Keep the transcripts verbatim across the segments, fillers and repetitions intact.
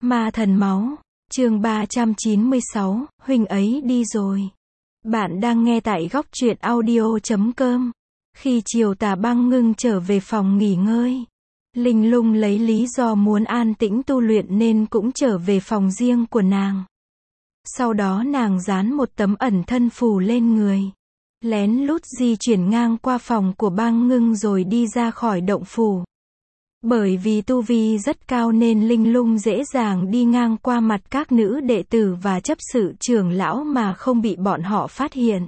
Ma thần máu, chương ba trăm chín mươi sáu, huynh ấy đi rồi. Bạn đang nghe tại góc truyện audio chấm com. Khi chiều tà băng ngưng trở về phòng nghỉ ngơi, Linh Lung lấy lý do muốn an tĩnh tu luyện nên cũng trở về phòng riêng của nàng. Sau đó nàng dán một tấm ẩn thân phù lên người, lén lút di chuyển ngang qua phòng của băng ngưng rồi đi ra khỏi động phủ. Bởi vì tu vi rất cao nên Linh Lung dễ dàng đi ngang qua mặt các nữ đệ tử và chấp sự trưởng lão mà không bị bọn họ phát hiện.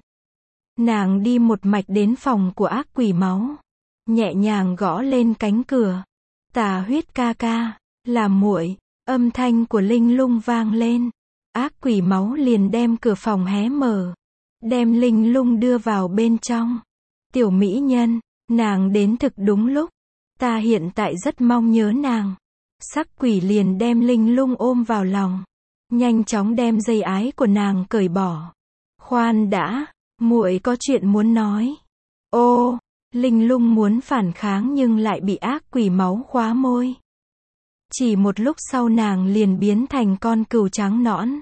Nàng đi một mạch đến phòng của ác quỷ máu, nhẹ nhàng gõ lên cánh cửa. Tà Huyết ca ca, là muội. Âm thanh của Linh Lung vang lên. Ác quỷ máu liền đem cửa phòng hé mở, đem Linh Lung đưa vào bên trong. Tiểu mỹ nhân, nàng đến thực đúng lúc. Ta hiện tại rất mong nhớ nàng. Sắc quỷ liền đem Linh Lung ôm vào lòng, nhanh chóng đem dây ái của nàng cởi bỏ. Khoan đã, muội có chuyện muốn nói. Ô, Linh Lung muốn phản kháng nhưng lại bị ác quỷ máu khóa môi. Chỉ một lúc sau nàng liền biến thành con cừu trắng nõn,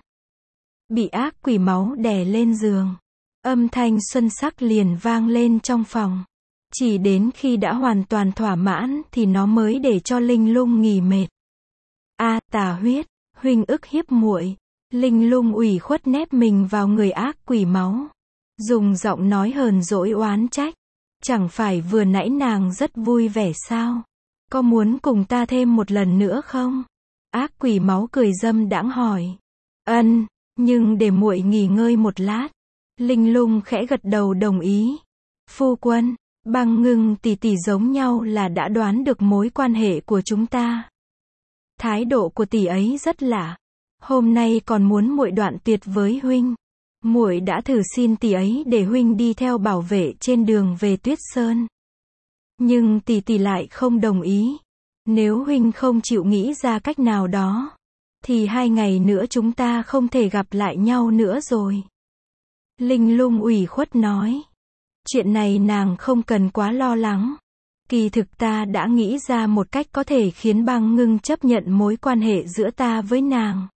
bị ác quỷ máu đè lên giường. Âm thanh xuân sắc liền vang lên trong phòng. Chỉ đến khi đã hoàn toàn thỏa mãn thì nó mới để cho Linh Lung nghỉ mệt. A, à, Tà Huyết, huynh ức hiếp muội. Linh Lung ủy khuất nép mình vào người ác quỷ máu, dùng giọng nói hờn dỗi oán trách. Chẳng phải vừa nãy nàng rất vui vẻ sao? Có muốn cùng ta thêm một lần nữa không? Ác quỷ máu cười dâm đãng hỏi. Ân, nhưng để muội nghỉ ngơi một lát. Linh Lung khẽ gật đầu đồng ý. Phu quân, Băng Ngưng tỷ tỷ giống nhau là đã đoán được mối quan hệ của chúng ta. Thái độ của tỷ ấy rất lạ. Hôm nay còn muốn muội đoạn tuyệt với huynh. Muội đã thử xin tỷ ấy để huynh đi theo bảo vệ trên đường về Tuyết Sơn, nhưng tỷ tỷ lại không đồng ý. Nếu huynh không chịu nghĩ ra cách nào đó, thì hai ngày nữa chúng ta không thể gặp lại nhau nữa rồi. Linh Lung ủy khuất nói. Chuyện này nàng không cần quá lo lắng. Kỳ thực ta đã nghĩ ra một cách có thể khiến Băng Ngưng chấp nhận mối quan hệ giữa ta với nàng.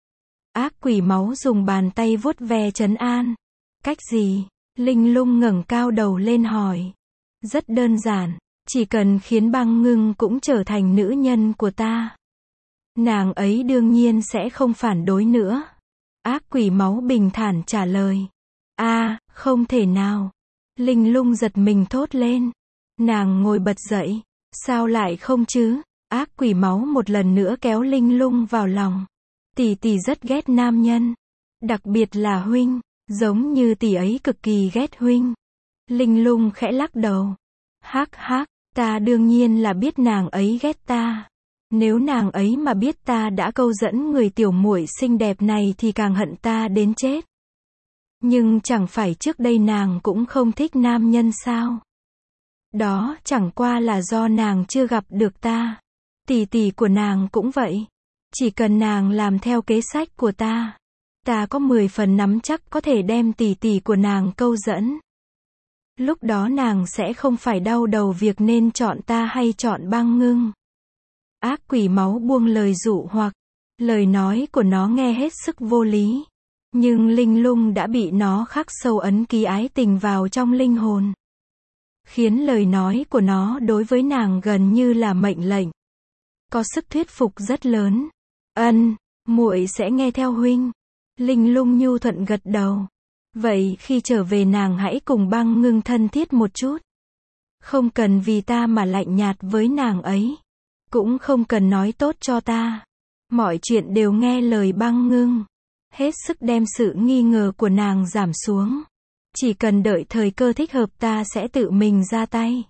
Ác quỷ máu dùng bàn tay vuốt ve trấn an. Cách gì? Linh Lung ngẩng cao đầu lên hỏi. Rất đơn giản, chỉ cần khiến Băng Ngưng cũng trở thành nữ nhân của ta, nàng ấy đương nhiên sẽ không phản đối nữa. Ác quỷ máu bình thản trả lời. A, à, không thể nào. Linh Lung giật mình thốt lên. Nàng ngồi bật dậy. Sao lại không chứ? Ác quỷ máu một lần nữa kéo Linh Lung vào lòng. Tỷ tỷ rất ghét nam nhân, đặc biệt là huynh, giống như tỷ ấy cực kỳ ghét huynh. Linh Lung khẽ lắc đầu. Hắc hắc, ta đương nhiên là biết nàng ấy ghét ta. Nếu nàng ấy mà biết ta đã câu dẫn người tiểu muội xinh đẹp này thì càng hận ta đến chết. Nhưng chẳng phải trước đây nàng cũng không thích nam nhân sao? Đó chẳng qua là do nàng chưa gặp được ta. Tỷ tỷ của nàng cũng vậy. Chỉ cần nàng làm theo kế sách của ta, ta có mười phần nắm chắc có thể đem tỷ tỷ của nàng câu dẫn. Lúc đó nàng sẽ không phải đau đầu việc nên chọn ta hay chọn Băng Ngưng. Ác quỷ máu buông lời dụ hoặc. Lời nói của nó nghe hết sức vô lý, nhưng Linh Lung đã bị nó khắc sâu ấn ký ái tình vào trong linh hồn, khiến lời nói của nó đối với nàng gần như là mệnh lệnh, có sức thuyết phục rất lớn. Ân, muội sẽ nghe theo huynh. Linh Lung nhu thuận gật đầu. Vậy khi trở về nàng hãy cùng Băng Ngưng thân thiết một chút. Không cần vì ta mà lạnh nhạt với nàng ấy. Cũng không cần nói tốt cho ta. Mọi chuyện đều nghe lời Băng Ngưng. Hết sức đem sự nghi ngờ của nàng giảm xuống. Chỉ cần đợi thời cơ thích hợp ta sẽ tự mình ra tay,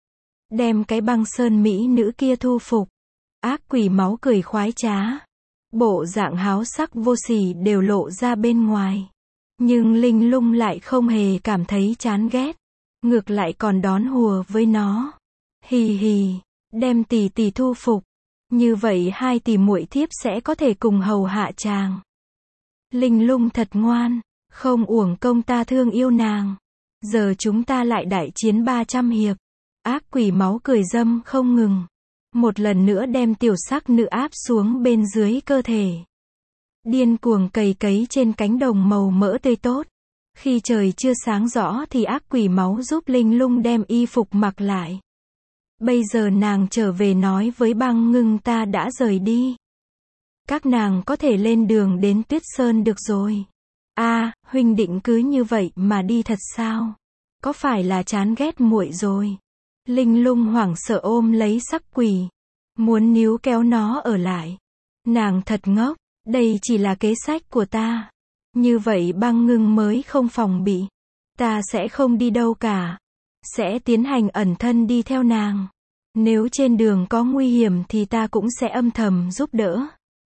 đem cái Băng Sơn mỹ nữ kia thu phục. Ác quỷ máu cười khoái trá. Bộ dạng háo sắc vô sỉ đều lộ ra bên ngoài. Nhưng Linh Lung lại không hề cảm thấy chán ghét. Ngược lại còn đón hùa với nó. Hì hì, đem tỷ tỷ thu phục. Như vậy hai tỷ muội thiếp sẽ có thể cùng hầu hạ chàng. Linh Lung thật ngoan, không uổng công ta thương yêu nàng. Giờ chúng ta lại đại chiến ba trăm hiệp. Ác quỷ máu cười dâm không ngừng. một lần nữa đem tiểu sắc nữ áp xuống bên dưới cơ thể. Điên cuồng cày cấy trên cánh đồng màu mỡ tươi tốt. Khi trời chưa sáng rõ thì ác quỷ máu giúp Linh Lung đem y phục mặc lại. Bây giờ nàng trở về nói với Băng Ngưng ta đã rời đi. Các nàng có thể lên đường đến Tuyết Sơn được rồi. A, à, huynh định cứ như vậy mà đi thật sao? Có phải là chán ghét muội rồi? Linh Lung hoảng sợ ôm lấy sắc quỷ, muốn níu kéo nó ở lại. Nàng thật ngốc, đây chỉ là kế sách của ta. Như vậy Băng Ngưng mới không phòng bị. Ta sẽ không đi đâu cả. Sẽ tiến hành ẩn thân đi theo nàng. Nếu trên đường có nguy hiểm thì ta cũng sẽ âm thầm giúp đỡ.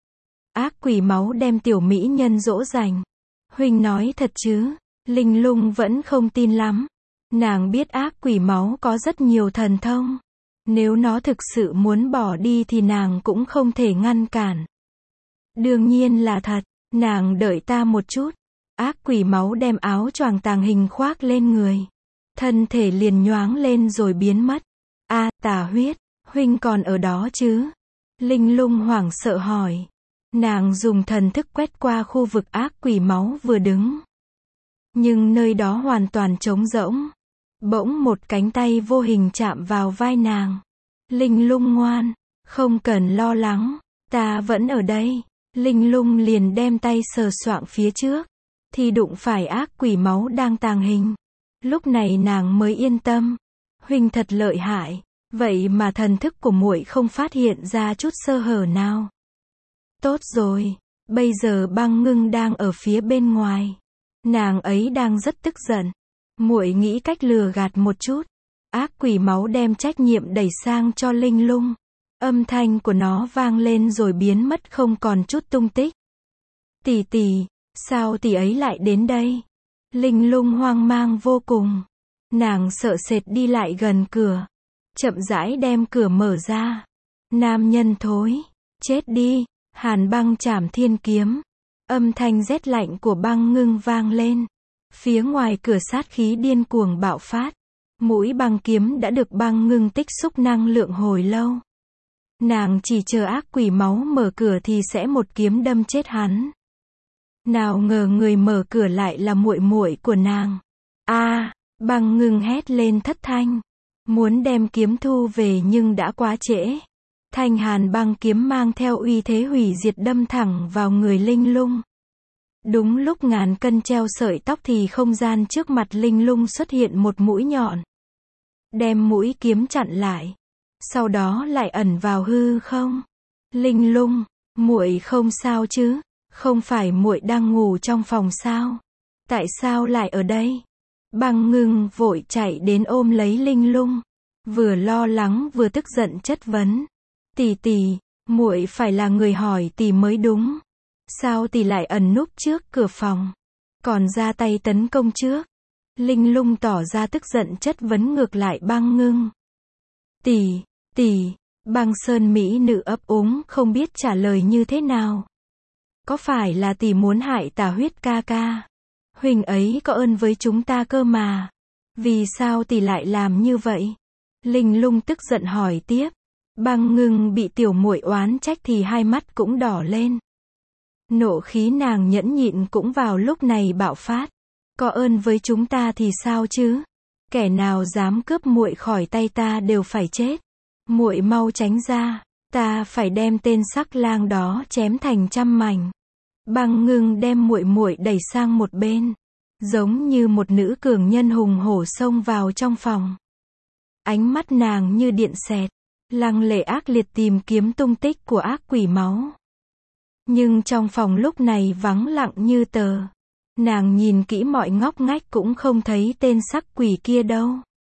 Ác quỷ máu đem tiểu mỹ nhân dỗ dành. Huynh nói thật chứ? Linh Lung vẫn không tin lắm. Nàng biết ác quỷ máu có rất nhiều thần thông. Nếu nó thực sự muốn bỏ đi thì nàng cũng không thể ngăn cản. Đương nhiên là thật. Nàng đợi ta một chút. Ác quỷ máu đem áo choàng tàng hình khoác lên người. Thân thể liền nhoáng lên rồi biến mất. A, à, Tà Huyết, huynh còn ở đó chứ? Linh Lung hoảng sợ hỏi. Nàng dùng thần thức quét qua khu vực ác quỷ máu vừa đứng. Nhưng nơi đó hoàn toàn trống rỗng. Bỗng một cánh tay vô hình chạm vào vai nàng. Linh Lung ngoan, không cần lo lắng, ta vẫn ở đây. Linh Lung liền đem tay sờ soạng phía trước, thì đụng phải ác quỷ máu đang tàng hình. Lúc này nàng mới yên tâm. Huynh thật lợi hại, vậy mà thần thức của muội không phát hiện ra chút sơ hở nào. Tốt rồi, bây giờ Băng Ngưng đang ở phía bên ngoài. Nàng ấy đang rất tức giận. Muội nghĩ cách lừa gạt một chút. Ác quỷ máu đem trách nhiệm đẩy sang cho Linh Lung. Âm thanh của nó vang lên rồi biến mất không còn chút tung tích. Tỷ tỷ, sao tỷ ấy lại đến đây? Linh Lung hoang mang vô cùng. Nàng sợ sệt đi lại gần cửa. Chậm rãi đem cửa mở ra. Nam nhân thối, chết đi, Hàn Băng Chảm Thiên Kiếm. Âm thanh rét lạnh của Băng Ngưng vang lên. Phía ngoài cửa sát khí điên cuồng bạo phát. Mũi băng kiếm đã được Băng Ngưng tích xúc năng lượng hồi lâu. Nàng chỉ chờ ác quỷ máu mở cửa thì sẽ một kiếm đâm chết hắn. Nào ngờ người mở cửa lại là muội muội của nàng. A, à, Băng Ngưng hét lên thất thanh, muốn đem kiếm thu về nhưng đã quá trễ. Thanh hàn băng kiếm mang theo uy thế hủy diệt đâm thẳng vào người Linh Lung. Đúng lúc ngàn cân treo sợi tóc thì không gian trước mặt Linh Lung xuất hiện một mũi nhọn. Đem mũi kiếm chặn lại. Sau đó lại ẩn vào hư không. Linh Lung, muội không sao chứ? Không phải muội đang ngủ trong phòng sao? Tại sao lại ở đây? Băng Ngưng vội chạy đến ôm lấy Linh Lung, vừa lo lắng vừa tức giận chất vấn. Tỷ tỷ, muội phải là người hỏi tỷ mới đúng. Sao tỷ lại ẩn núp trước cửa phòng, còn ra tay tấn công trước? Linh Lung tỏ ra tức giận chất vấn ngược lại Băng Ngưng. Tỷ, tỷ, Băng Sơn mỹ nữ ấp úng không biết trả lời như thế nào. Có phải là tỷ muốn hại Tà Huyết ca ca? Huynh ấy có ơn với chúng ta cơ mà. Vì sao tỷ lại làm như vậy? Linh Lung tức giận hỏi tiếp. Băng Ngưng bị tiểu muội oán trách thì hai mắt cũng đỏ lên. Nộ khí nàng nhẫn nhịn cũng vào lúc này bạo phát. Có ơn với chúng ta thì sao chứ? Kẻ nào dám cướp muội khỏi tay ta đều phải chết. Muội mau tránh ra, ta phải đem tên sắc lang đó chém thành trăm mảnh. Băng Ngưng đem muội muội đẩy sang một bên, giống như một nữ cường nhân hùng hổ xông vào trong phòng. Ánh mắt nàng như điện xẹt, lăng lệ ác liệt tìm kiếm tung tích của ác quỷ máu. Nhưng trong phòng lúc này vắng lặng như tờ. Nàng nhìn kỹ mọi ngóc ngách cũng không thấy tên sắc quỷ kia đâu.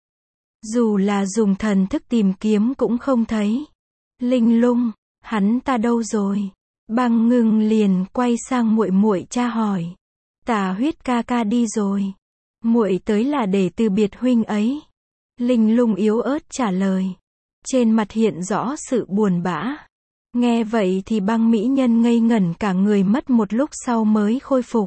Dù là dùng thần thức tìm kiếm cũng không thấy. Linh Lung, hắn ta đâu rồi? Băng Ngưng liền quay sang muội muội tra hỏi. Tà Huyết ca ca đi rồi. Muội tới là để từ biệt huynh ấy. Linh Lung yếu ớt trả lời. Trên mặt hiện rõ sự buồn bã. Nghe vậy thì Băng mỹ nhân ngây ngẩn cả người mất một lúc sau mới khôi phục.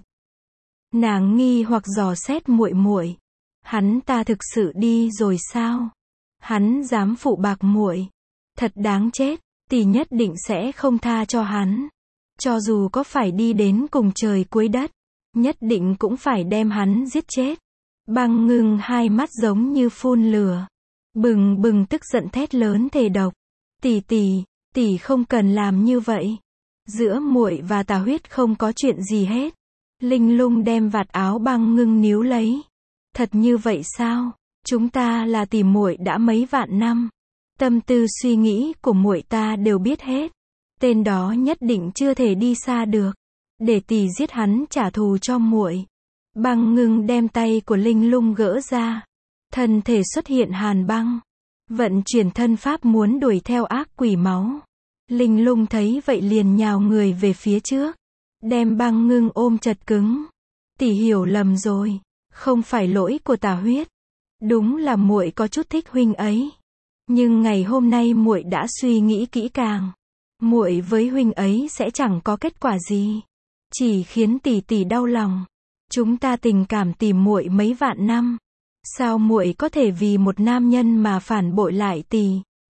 Nàng nghi hoặc dò xét muội muội. Hắn ta thực sự đi rồi sao? Hắn dám phụ bạc muội? Thật đáng chết, tỷ nhất định sẽ không tha cho hắn. Cho dù có phải đi đến cùng trời cuối đất, nhất định cũng phải đem hắn giết chết. Băng Ngưng hai mắt giống như phun lửa, bừng bừng tức giận thét lớn thề độc. Tỷ tỷ, tỷ không cần làm như vậy. Giữa muội và Tà Huyết không có chuyện gì hết. Linh Lung đem vạt áo Băng Ngưng níu lấy. Thật như vậy sao? Chúng ta là tỷ muội đã mấy vạn năm. Tâm tư suy nghĩ của muội ta đều biết hết. Tên đó nhất định chưa thể đi xa được. Để tỷ giết hắn trả thù cho muội. Băng Ngưng đem tay của Linh Lung gỡ ra. Thân thể xuất hiện hàn băng. Vận chuyển thân pháp muốn đuổi theo ác quỷ máu. Linh Lung thấy vậy liền nhào người về phía trước. Đem Băng Ngưng ôm chặt cứng. Tỷ hiểu lầm rồi. Không phải lỗi của Tà Huyết. Đúng là muội có chút thích huynh ấy. Nhưng ngày hôm nay muội đã suy nghĩ kỹ càng. Muội với huynh ấy sẽ chẳng có kết quả gì. Chỉ khiến tỷ tỷ đau lòng. Chúng ta tình cảm tìm muội mấy vạn năm. Sao muội có thể vì một nam nhân mà phản bội lại tỷ?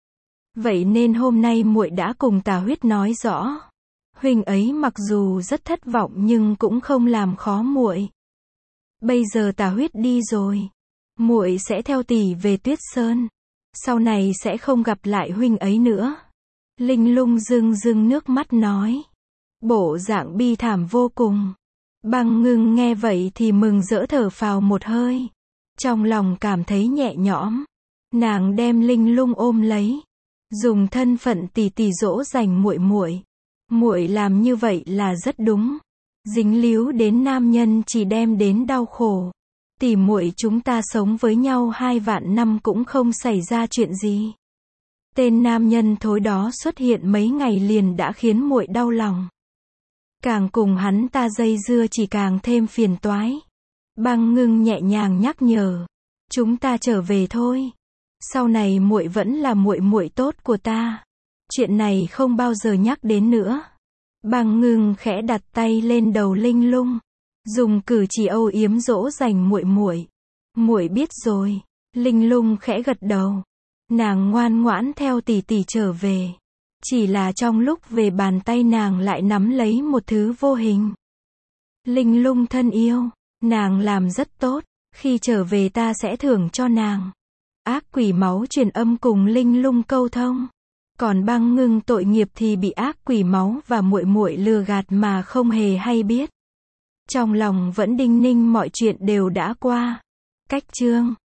Vậy nên hôm nay muội đã cùng Tà Huyết nói rõ. Huynh ấy mặc dù rất thất vọng nhưng cũng không làm khó muội. Bây giờ Tà Huyết đi rồi, muội sẽ theo tỷ về Tuyết Sơn. Sau này sẽ không gặp lại huynh ấy nữa. Linh Lung rưng rưng nước mắt nói. Bộ dạng bi thảm vô cùng. Băng Ngưng nghe vậy thì mừng rỡ thở phào một hơi. Trong lòng cảm thấy nhẹ nhõm. Nàng đem Linh Lung ôm lấy. Dùng thân phận tỷ tỷ dỗ dành muội muội. Muội làm như vậy là rất đúng. Dính líu đến nam nhân chỉ đem đến đau khổ. Tỷ muội chúng ta sống với nhau hai vạn năm cũng không xảy ra chuyện gì. Tên nam nhân thối đó xuất hiện mấy ngày liền đã khiến muội đau lòng. Càng cùng hắn ta dây dưa chỉ càng thêm phiền toái. Băng Ngưng nhẹ nhàng nhắc nhở. Chúng ta trở về thôi. Sau này muội vẫn là muội muội tốt của ta. Chuyện này không bao giờ nhắc đến nữa. Băng Ngưng khẽ đặt tay lên đầu Linh Lung. Dùng cử chỉ âu yếm dỗ dành muội muội. Muội biết rồi. Linh Lung khẽ gật đầu. Nàng ngoan ngoãn theo tỷ tỷ trở về. Chỉ là trong lúc về bàn tay nàng lại nắm lấy một thứ vô hình. Linh Lung thân yêu, nàng làm rất tốt. Khi trở về ta sẽ thưởng cho nàng. Ác quỷ máu truyền âm cùng Linh Lung câu thông. Còn Băng Ngưng tội nghiệp thì bị ác quỷ máu và muội muội lừa gạt mà không hề hay biết. Trong lòng vẫn đinh ninh mọi chuyện đều đã qua. Cách chương